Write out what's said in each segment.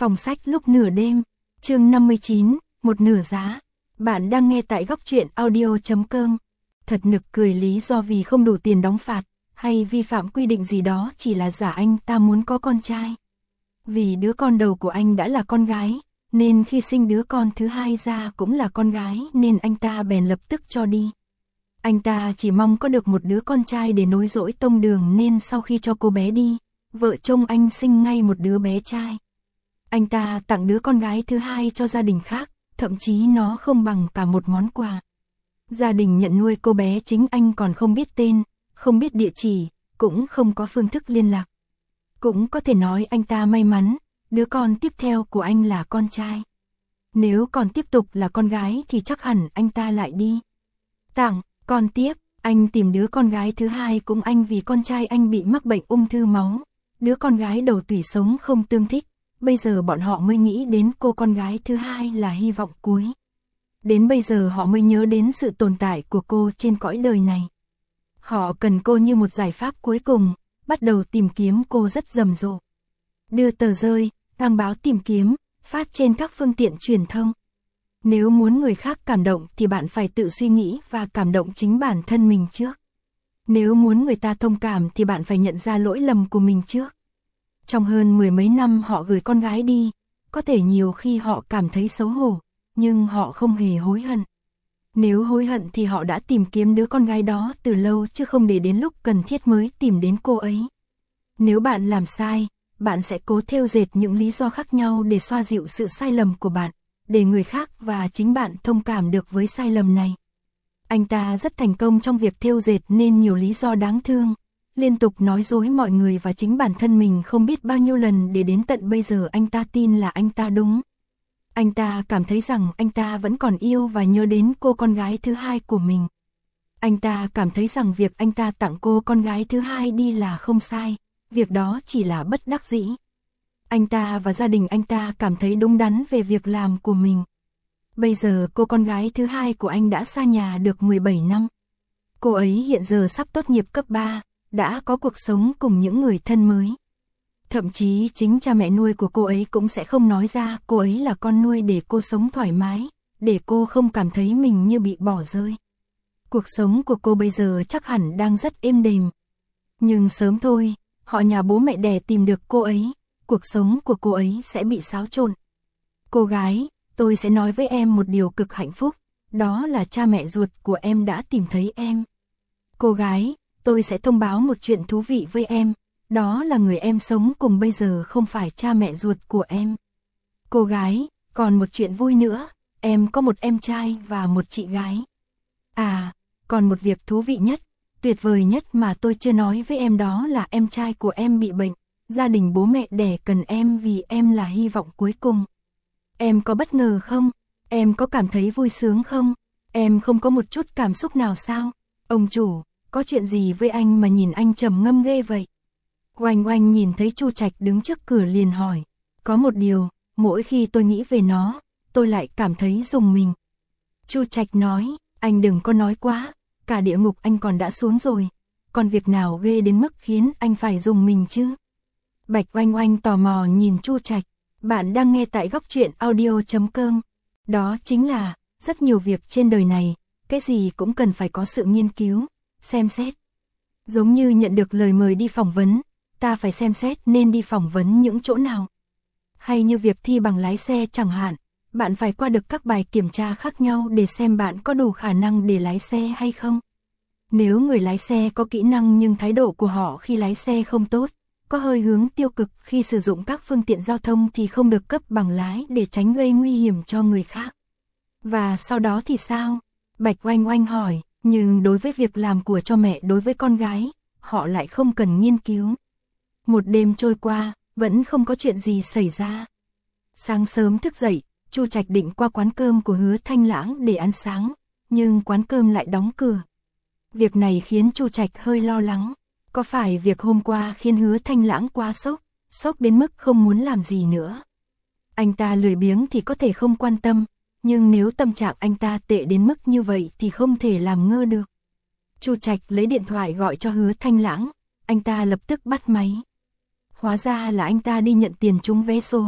Phòng sách lúc nửa đêm, chương 59, một nửa giá. Bạn đang nghe tại góc truyện audio.com. Thật nực cười, lý do vì không đủ tiền đóng phạt, hay vi phạm quy định gì đó chỉ là giả anh ta muốn có con trai. Vì đứa con đầu của anh đã là con gái, nên khi sinh đứa con thứ hai ra cũng là con gái nên anh ta bèn lập tức cho đi. Anh ta chỉ mong có được một đứa con trai để nối dõi tông đường nên sau khi cho cô bé đi, vợ chồng anh sinh ngay một đứa bé trai. Anh ta tặng đứa con gái thứ hai cho gia đình khác, thậm chí nó không bằng cả một món quà. Gia đình nhận nuôi cô bé chính anh còn không biết tên, không biết địa chỉ, cũng không có phương thức liên lạc. Cũng có thể nói anh ta may mắn, đứa con tiếp theo của anh là con trai. Nếu còn tiếp tục là con gái thì chắc hẳn anh ta lại đi tặng con tiếp. Anh tìm đứa con gái thứ hai cũng anh vì con trai anh bị mắc bệnh ung thư máu. Đứa con gái đầu tủy sống không tương thích. Bây giờ bọn họ mới nghĩ đến cô con gái thứ hai là hy vọng cuối. Đến bây giờ họ mới nhớ đến sự tồn tại của cô trên cõi đời này. Họ cần cô như một giải pháp cuối cùng, bắt đầu tìm kiếm cô rất rầm rộ. Đưa tờ rơi, đăng báo tìm kiếm, phát trên các phương tiện truyền thông. Nếu muốn người khác cảm động thì bạn phải tự suy nghĩ và cảm động chính bản thân mình trước. Nếu muốn người ta thông cảm thì bạn phải nhận ra lỗi lầm của mình trước. Trong hơn mười mấy năm họ gửi con gái đi, có thể nhiều khi họ cảm thấy xấu hổ, nhưng họ không hề hối hận. Nếu hối hận thì họ đã tìm kiếm đứa con gái đó từ lâu chứ không để đến lúc cần thiết mới tìm đến cô ấy. Nếu bạn làm sai, bạn sẽ cố thêu dệt những lý do khác nhau để xoa dịu sự sai lầm của bạn, để người khác và chính bạn thông cảm được với sai lầm này. Anh ta rất thành công trong việc thêu dệt nên nhiều lý do đáng thương, liên tục nói dối mọi người và chính bản thân mình không biết bao nhiêu lần để đến tận bây giờ anh ta tin là anh ta đúng. Anh ta cảm thấy rằng anh ta vẫn còn yêu và nhớ đến cô con gái thứ hai của mình. Anh ta cảm thấy rằng việc anh ta tặng cô con gái thứ hai đi là không sai, việc đó chỉ là bất đắc dĩ. Anh ta và gia đình anh ta cảm thấy đúng đắn về việc làm của mình. Bây giờ cô con gái thứ hai của anh đã xa nhà được 17 năm. Cô ấy hiện giờ sắp tốt nghiệp cấp 3, đã có cuộc sống cùng những người thân mới. Thậm chí chính cha mẹ nuôi của cô ấy cũng sẽ không nói ra cô ấy là con nuôi để cô sống thoải mái, để cô không cảm thấy mình như bị bỏ rơi. Cuộc sống của cô bây giờ chắc hẳn đang rất êm đềm. Nhưng sớm thôi, họ nhà bố mẹ đẻ tìm được cô ấy, cuộc sống của cô ấy sẽ bị xáo trộn. Cô gái, tôi sẽ nói với em một điều cực hạnh phúc, đó là cha mẹ ruột của em đã tìm thấy em. Cô gái, tôi sẽ thông báo một chuyện thú vị với em, đó là người em sống cùng bây giờ không phải cha mẹ ruột của em. Cô gái, còn một chuyện vui nữa, em có một em trai và một chị gái. À, còn một việc thú vị nhất, tuyệt vời nhất mà tôi chưa nói với em đó là em trai của em bị bệnh, gia đình bố mẹ đẻ cần em vì em là hy vọng cuối cùng. Em có bất ngờ không? Em có cảm thấy vui sướng không? Em không có một chút cảm xúc nào sao? Ông chủ, có chuyện gì với anh mà nhìn anh trầm ngâm ghê vậy? Oanh Oanh nhìn thấy Chu Trạch đứng trước cửa liền hỏi. Có một điều, mỗi khi tôi nghĩ về nó, tôi lại cảm thấy rùng mình. Chu Trạch nói, anh đừng có nói quá, cả địa ngục anh còn đã xuống rồi, còn việc nào ghê đến mức khiến anh phải rùng mình chứ? Bạch Oanh Oanh tò mò nhìn Chu Trạch. Bạn đang nghe tại góc truyện audio.com. Đó chính là, rất nhiều việc trên đời này, cái gì cũng cần phải có sự nghiên cứu, xem xét. Giống như nhận được lời mời đi phỏng vấn, ta phải xem xét nên đi phỏng vấn những chỗ nào. Hay như việc thi bằng lái xe chẳng hạn, bạn phải qua được các bài kiểm tra khác nhau để xem bạn có đủ khả năng để lái xe hay không. Nếu người lái xe có kỹ năng nhưng thái độ của họ khi lái xe không tốt, có hơi hướng tiêu cực khi sử dụng các phương tiện giao thông thì không được cấp bằng lái để tránh gây nguy hiểm cho người khác. Và sau đó thì sao? Bạch Oanh Oanh hỏi, nhưng đối với việc làm của cho mẹ đối với con gái, họ lại không cần nghiên cứu. Một đêm trôi qua, vẫn không có chuyện gì xảy ra. Sáng sớm thức dậy, Chu Trạch định qua quán cơm của Hứa Thanh Lãng để ăn sáng, nhưng quán cơm lại đóng cửa. Việc này khiến Chu Trạch hơi lo lắng. Có phải việc hôm qua khiến Hứa Thanh Lãng quá sốc đến mức không muốn làm gì nữa? Anh ta lười biếng thì có thể không quan tâm, nhưng nếu tâm trạng anh ta tệ đến mức như vậy thì không thể làm ngơ được. Chu Trạch lấy điện thoại gọi cho Hứa Thanh Lãng, anh ta lập tức bắt máy. Hóa ra là anh ta đi nhận tiền trúng vé số,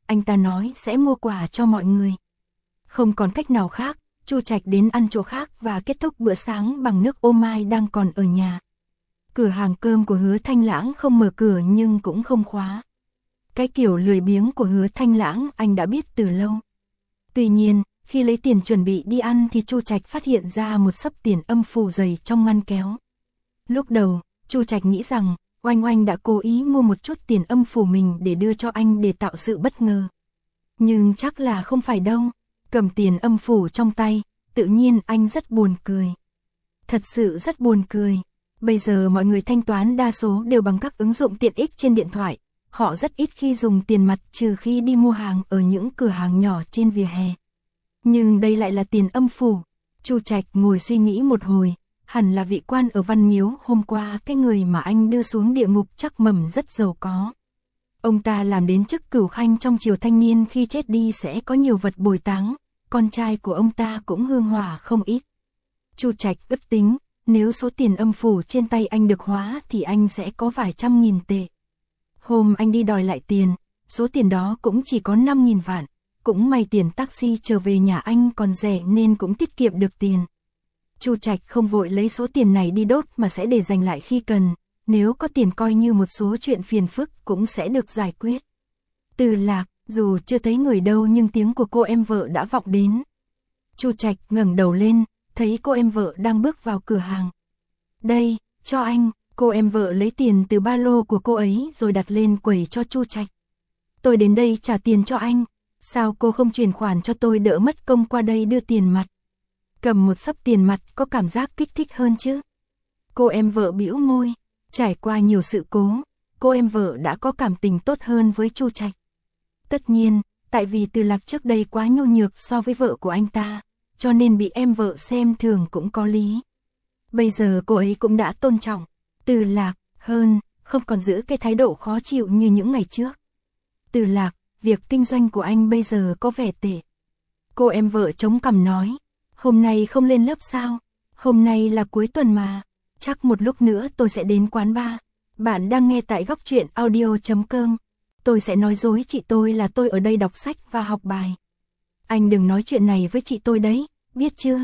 anh ta nói sẽ mua quà cho mọi người. Không còn cách nào khác, Chu Trạch đến ăn chỗ khác và kết thúc bữa sáng bằng nước ô mai đang còn ở nhà. Cửa hàng cơm của Hứa Thanh Lãng không mở cửa nhưng cũng không khóa. Cái kiểu lười biếng của Hứa Thanh Lãng anh đã biết từ lâu. Tuy nhiên, khi lấy tiền chuẩn bị đi ăn thì Chu Trạch phát hiện ra một xấp tiền âm phủ dày trong ngăn kéo. Lúc đầu, Chu Trạch nghĩ rằng Oanh Oanh đã cố ý mua một chút tiền âm phủ mình để đưa cho anh để tạo sự bất ngờ. Nhưng chắc là không phải đâu. Cầm tiền âm phủ trong tay, tự nhiên anh rất buồn cười. Thật sự rất buồn cười. Bây giờ mọi người thanh toán đa số đều bằng các ứng dụng tiện ích trên điện thoại. Họ rất ít khi dùng tiền mặt trừ khi đi mua hàng ở những cửa hàng nhỏ trên vỉa hè. Nhưng đây lại là tiền âm phủ. Chu Trạch ngồi suy nghĩ một hồi, hẳn là vị quan ở Văn Miếu hôm qua, cái người mà anh đưa xuống địa ngục chắc mầm rất giàu có. Ông ta làm đến chức cửu khanh trong triều thanh niên, khi chết đi sẽ có nhiều vật bồi táng, con trai của ông ta cũng hương hỏa không ít. Chu Trạch ước tính, nếu số tiền âm phủ trên tay anh được hóa thì anh sẽ có vài trăm nghìn tệ. Hôm anh đi đòi lại tiền, số tiền đó cũng chỉ có 5.000 vạn, cũng may tiền taxi trở về nhà anh còn rẻ nên cũng tiết kiệm được tiền. Chu Trạch không vội lấy số tiền này đi đốt mà sẽ để dành lại khi cần, nếu có tiền coi như một số chuyện phiền phức cũng sẽ được giải quyết. Từ Lạc, dù chưa thấy người đâu nhưng tiếng của cô em vợ đã vọng đến. Chu Trạch ngẩng đầu lên, thấy cô em vợ đang bước vào cửa hàng. Đây, cho anh. Cô em vợ lấy tiền từ ba lô của cô ấy rồi đặt lên quầy cho Chu Trạch. Tôi đến đây trả tiền cho anh, sao cô không chuyển khoản cho tôi đỡ mất công qua đây đưa tiền mặt? Cầm một xấp tiền mặt có cảm giác kích thích hơn chứ? Cô em vợ bĩu môi, trải qua nhiều sự cố, cô em vợ đã có cảm tình tốt hơn với Chu Trạch. Tất nhiên, tại vì Từ Lạc trước đây quá nhu nhược so với vợ của anh ta, cho nên bị em vợ xem thường cũng có lý. Bây giờ cô ấy cũng đã tôn trọng Từ Lạc hơn, không còn giữ cái thái độ khó chịu như những ngày trước. Từ Lạc, việc kinh doanh của anh bây giờ có vẻ tệ. Cô em vợ chống cằm nói, hôm nay không lên lớp sao? Hôm nay là cuối tuần mà, chắc một lúc nữa tôi sẽ đến quán bar. Bạn đang nghe tại Góc Truyện Audio.com. Tôi sẽ nói dối chị tôi là tôi ở đây đọc sách và học bài. Anh đừng nói chuyện này với chị tôi đấy, biết chưa?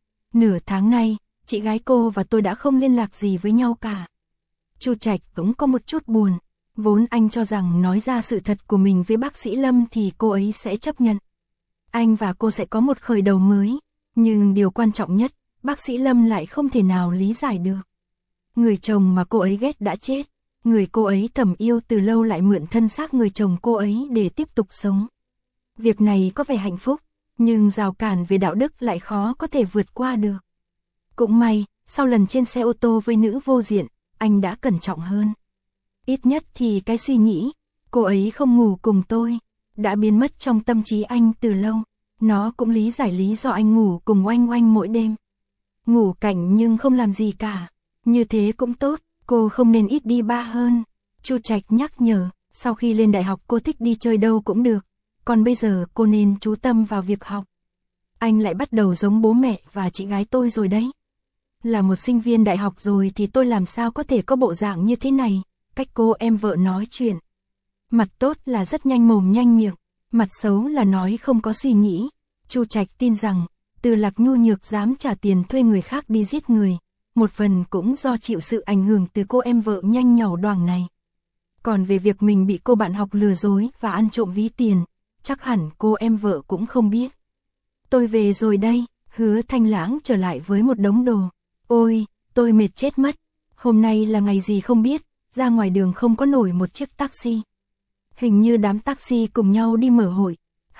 Nửa tháng nay, chị gái cô và tôi đã không liên lạc gì với nhau cả. Chu Trạch cũng có một chút buồn, vốn anh cho rằng nói ra sự thật của mình với bác sĩ Lâm thì cô ấy sẽ chấp nhận. Anh và cô sẽ có một khởi đầu mới, nhưng điều quan trọng nhất, bác sĩ Lâm lại không thể nào lý giải được. Người chồng mà cô ấy ghét đã chết, người cô ấy thầm yêu từ lâu lại mượn thân xác người chồng cô ấy để tiếp tục sống. Việc này có vẻ hạnh phúc, nhưng rào cản về đạo đức lại khó có thể vượt qua được. Cũng may, sau lần trên xe ô tô với nữ vô diện, anh đã cẩn trọng hơn. Ít nhất thì cái suy nghĩ, cô ấy không ngủ cùng tôi, đã biến mất trong tâm trí anh từ lâu. Nó cũng lý giải lý do anh ngủ cùng Oanh Oanh mỗi đêm. Ngủ cạnh nhưng không làm gì cả, như thế cũng tốt, cô không nên ít đi bar hơn. Chu Trạch nhắc nhở, sau khi lên đại học cô thích đi chơi đâu cũng được, còn bây giờ cô nên chú tâm vào việc học. Anh lại bắt đầu giống bố mẹ và chị gái tôi rồi đấy. Là một sinh viên đại học rồi thì tôi làm sao có thể có bộ dạng như thế này, cách cô em vợ nói chuyện. Mặt tốt là rất nhanh mồm nhanh miệng, mặt xấu là nói không có suy nghĩ. Chu Trạch tin rằng, Từ Lạc nhu nhược dám trả tiền thuê người khác đi giết người, một phần cũng do chịu sự ảnh hưởng từ cô em vợ nhanh nhảu đoảng này. Còn về việc mình bị cô bạn học lừa dối và ăn trộm ví tiền, chắc hẳn cô em vợ cũng không biết. Tôi về rồi đây, Hứa Thanh Lãng trở lại với một đống đồ. Ôi, tôi mệt chết mất, hôm nay là ngày gì không biết, ra ngoài đường không có nổi một chiếc taxi. Hình như đám taxi cùng nhau đi mở hội.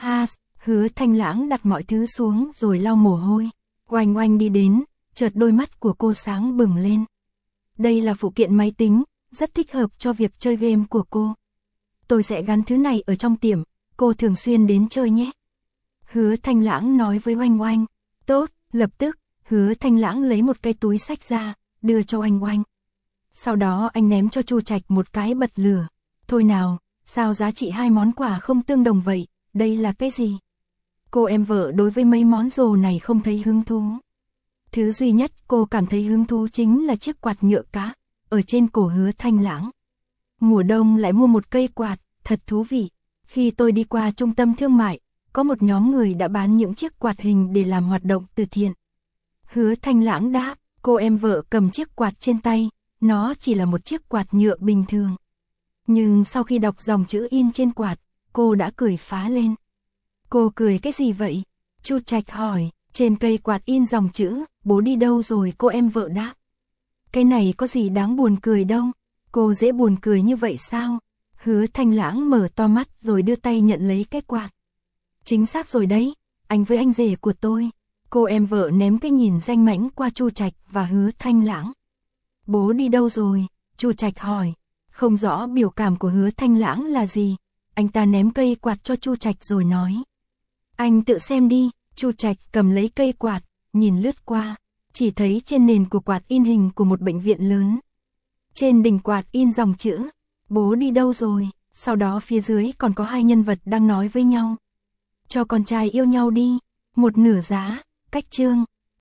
Hứa Thanh Lãng đặt mọi thứ xuống rồi lau mồ hôi. Oanh Oanh đi đến, chợt đôi mắt của cô sáng bừng lên. Đây là phụ kiện máy tính, rất thích hợp cho việc chơi game của cô. Tôi sẽ gắn thứ này ở trong tiệm, cô thường xuyên đến chơi nhé. Hứa Thanh Lãng nói với Oanh Oanh. Tốt, lập tức, Hứa Thanh Lãng lấy một cái túi xách ra, đưa cho Oanh Oanh. Sau đó anh ném cho Chu Trạch một cái bật lửa. Thôi nào, sao giá trị hai món quà không tương đồng vậy, đây là cái gì? Cô em vợ đối với mấy món đồ này không thấy hứng thú. Thứ duy nhất cô cảm thấy hứng thú chính là chiếc quạt nhựa cá, ở trên cổ Hứa Thanh Lãng. Mùa đông lại mua một cây quạt, thật thú vị. Khi tôi đi qua trung tâm thương mại, có một nhóm người đã bán những chiếc quạt hình để làm hoạt động từ thiện. Hứa Thanh Lãng đáp, cô em vợ cầm chiếc quạt trên tay, nó chỉ là một chiếc quạt nhựa bình thường. Nhưng sau khi đọc dòng chữ in trên quạt, cô đã cười phá lên. Cô cười cái gì vậy? Chu Trạch hỏi, trên cây quạt in dòng chữ, bố đi đâu rồi, cô em vợ đáp. Cái này có gì đáng buồn cười đâu, cô dễ buồn cười như vậy sao? Hứa Thanh Lãng mở to mắt rồi đưa tay nhận lấy cái quạt. Chính xác rồi đấy, anh với anh rể của tôi. Cô em vợ ném cái nhìn danh mãnh qua Chu Trạch và Hứa Thanh Lãng. Bố đi đâu rồi? Chu Trạch hỏi. Không rõ biểu cảm của Hứa Thanh Lãng là gì. Anh ta ném cây quạt cho Chu Trạch rồi nói. Anh tự xem đi. Chu Trạch cầm lấy cây quạt, nhìn lướt qua, chỉ thấy trên nền của quạt in hình của một bệnh viện lớn. Trên đỉnh quạt in dòng chữ, bố đi đâu rồi? Sau đó phía dưới còn có hai nhân vật đang nói với nhau. Cho con trai yêu nhau đi, một nửa giá, cách chương.